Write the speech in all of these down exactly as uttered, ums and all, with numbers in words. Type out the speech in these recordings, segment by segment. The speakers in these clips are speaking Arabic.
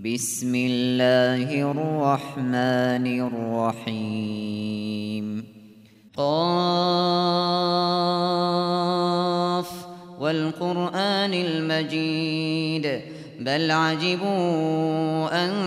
بسم الله الرحمن الرحيم قاف والقرآن المجيد بل عجبوا أن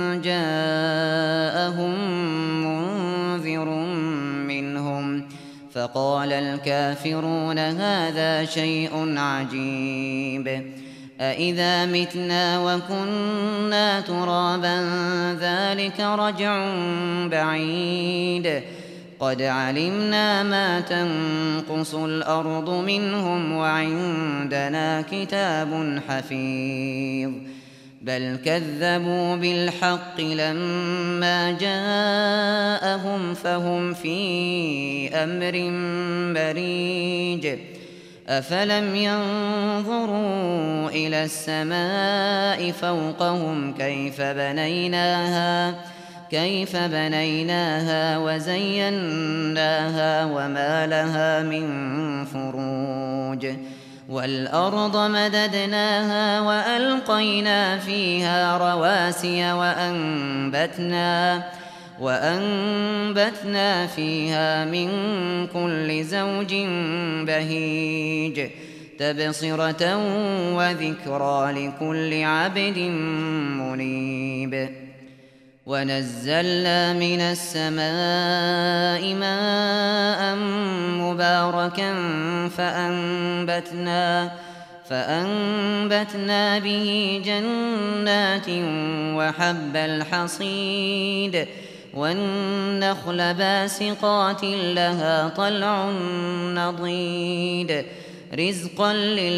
جاءهم منذر منهم فقال الكافرون هذا شيء عجيب أإذا متنا وكنا ترابا ذلك رجع بعيد قد علمنا ما تنقص الأرض منهم وعندنا كتاب حفيظ بل كذبوا بالحق لما جاءهم فهم في أمر مريج أفلم ينظروا إلى السماء فوقهم كيف بنيناها كيف بنيناها وزيناها وما لها من فروج والأرض مددناها وألقينا فيها رواسي وأنبتنا وأنبتنا فيها من كل زوج بهيج تبصرة وذكرى لكل عبد منيب ونزلنا من السماء ماء مباركا فأنبتنا فأنبتنا به جنات وحب الحصيد والنخل باسقات لها طلع نضيد رزقا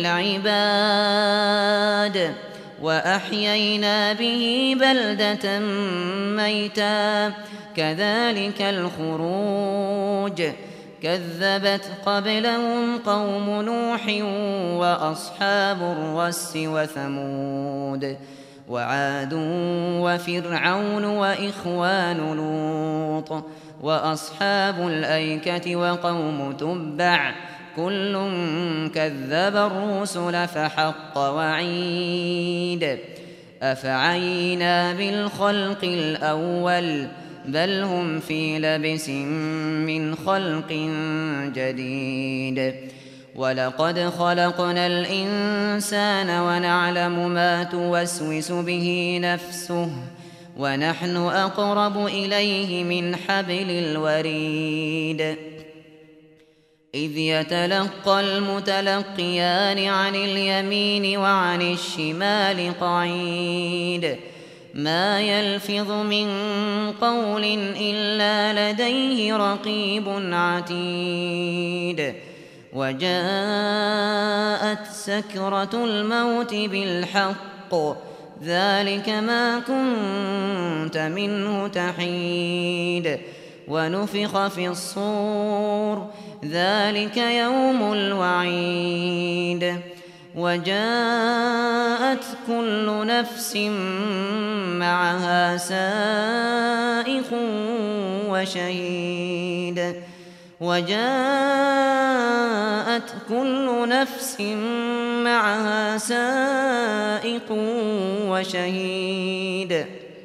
للعباد وأحيينا به بلدة ميتا كذلك الخروج كذبت قبلهم قوم نوح وأصحاب الرس وثمود وعاد وفرعون وإخوان لوط وأصحاب الأيكة وقوم تبع كل كذب الرسل فحق وعيد أفعينا بالخلق الأول بل هم في لبس من خلق جديد ولقد خلقنا الإنسان ونعلم ما توسوس به نفسه ونحن أقرب إليه من حبل الوريد إذ يتلقى المتلقيان عن اليمين وعن الشمال قعيد ما يلفظ من قول إلا لديه رقيب عتيد وجاءت سكرة الموت بالحق ذلك ما كنت منه تحيد ونفخ في الصور ذلك يوم الوعيد وجاءت كل نفس معها سائق وشهيد وجاءت كل نفس معها سائق وشهيد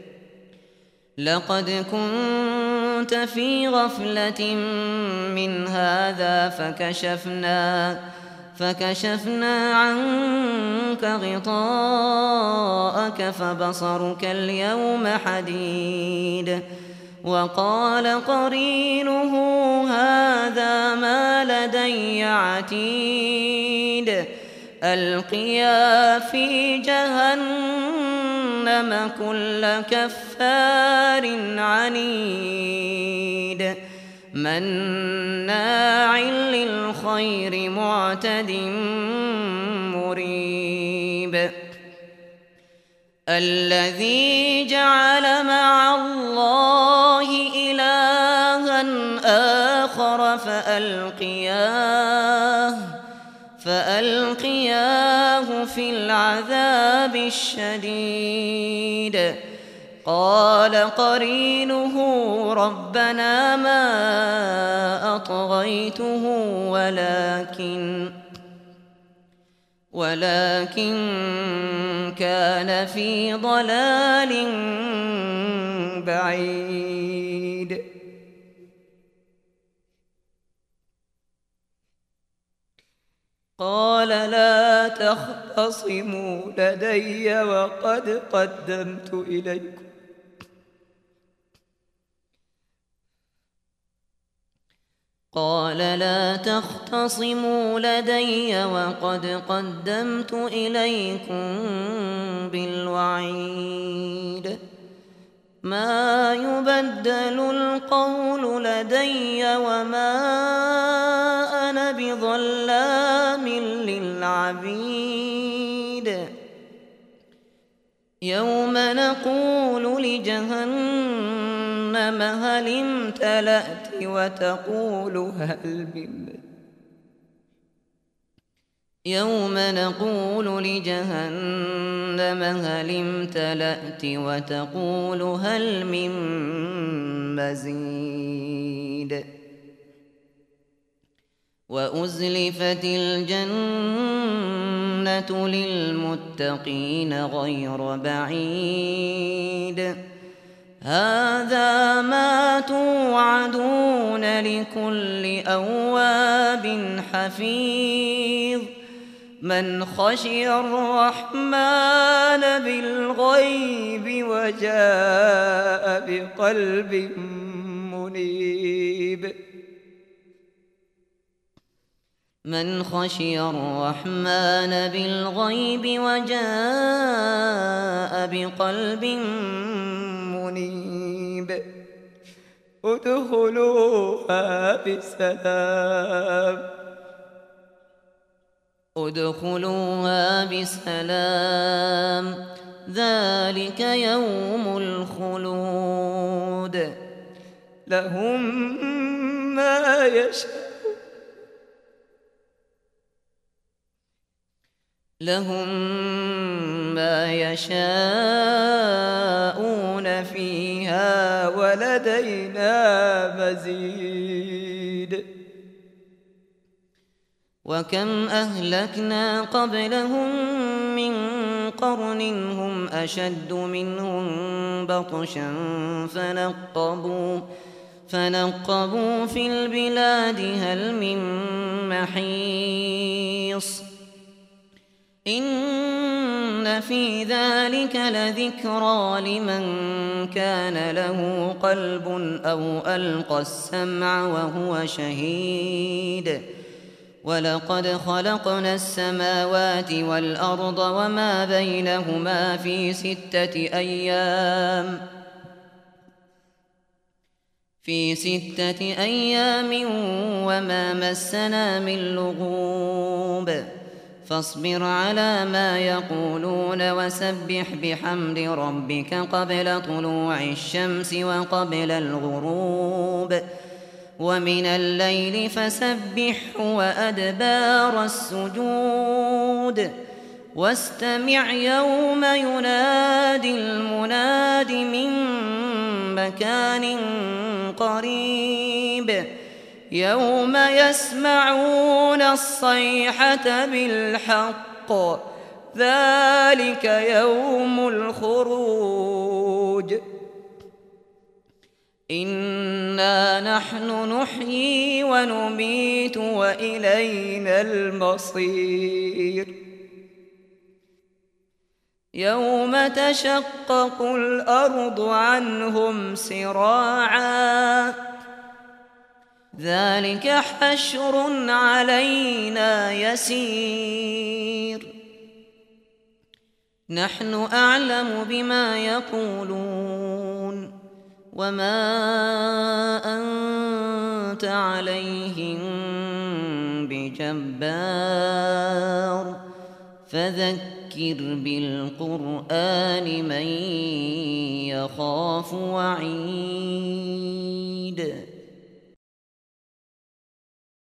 لقد كنت في غفلة من هذا فكشفنا فكشفنا عنك غطاءك فبصرك اليوم حديد وقال قرينه هذا ما لدي عتيد ألقيا في جهنم كل كفار عنيد مناع للخير معتد مريب الذي جعل مع الله إلها آخر فألقياه فألقياه في العذاب الشديد قال قرينه ربنا ما أطغيته ولكن ولكن كان في ضلال بعيد. قال لا تختصموا لدي وقد قدمت إليكم قال لا تختصموا لدي وقد قدمت إليكم بالوعيد. ما يبدل القول لدي وما أنا بظلام للعبيد. يوم نقول لجهنم هل امتلأت وتقول هل من يوم نقول لجهنم هل امتلأت وتقول هل من مزيد. وأزلفت الجنة للمتقين غير بعيد. هذا ما توعدون لكل أواب حفيظ. من خشي الرحمن بالغيب وجاء بقلب منيب. من خشي الرحمن بالغيب وجاء بقلب منيب. ادخلوها بسلام ادخلوها بسلام ذلك يوم الخلود. لهم ما يشاءون لهم ما يشاءون فيها ولدينا مزيد. وكم أهلكنا قبلهم من قرن هم أشد منهم بطشا فنقبوا فنقبوا في البلاد هل من محيص. إن في ذلك لذكرى لمن كان له قلب أو ألقى السمع وهو شهيد. ولقد خلقنا السماوات والأرض وما بينهما في ستة أيام في ستة أيام وما مسنا من لغوب. فاصبر على ما يقولون وسبح بحمد ربك قبل طلوع الشمس وقبل الغروب ومن الليل فسبحه وأدبار السجود. واستمع يوم ينادي المناد من مكان قريب. يوم يسمعون الصيحة بالحق ذلك يوم الخروج. إنا نحن نحيي ونميت وإلينا المصير. يوم تشقق الأرض عنهم سراعا ذلك حشر علينا يسير. نحن أعلم بما يقولون وما أنت عليهم بجبار. فذكر بالقرآن من يخاف وعيد.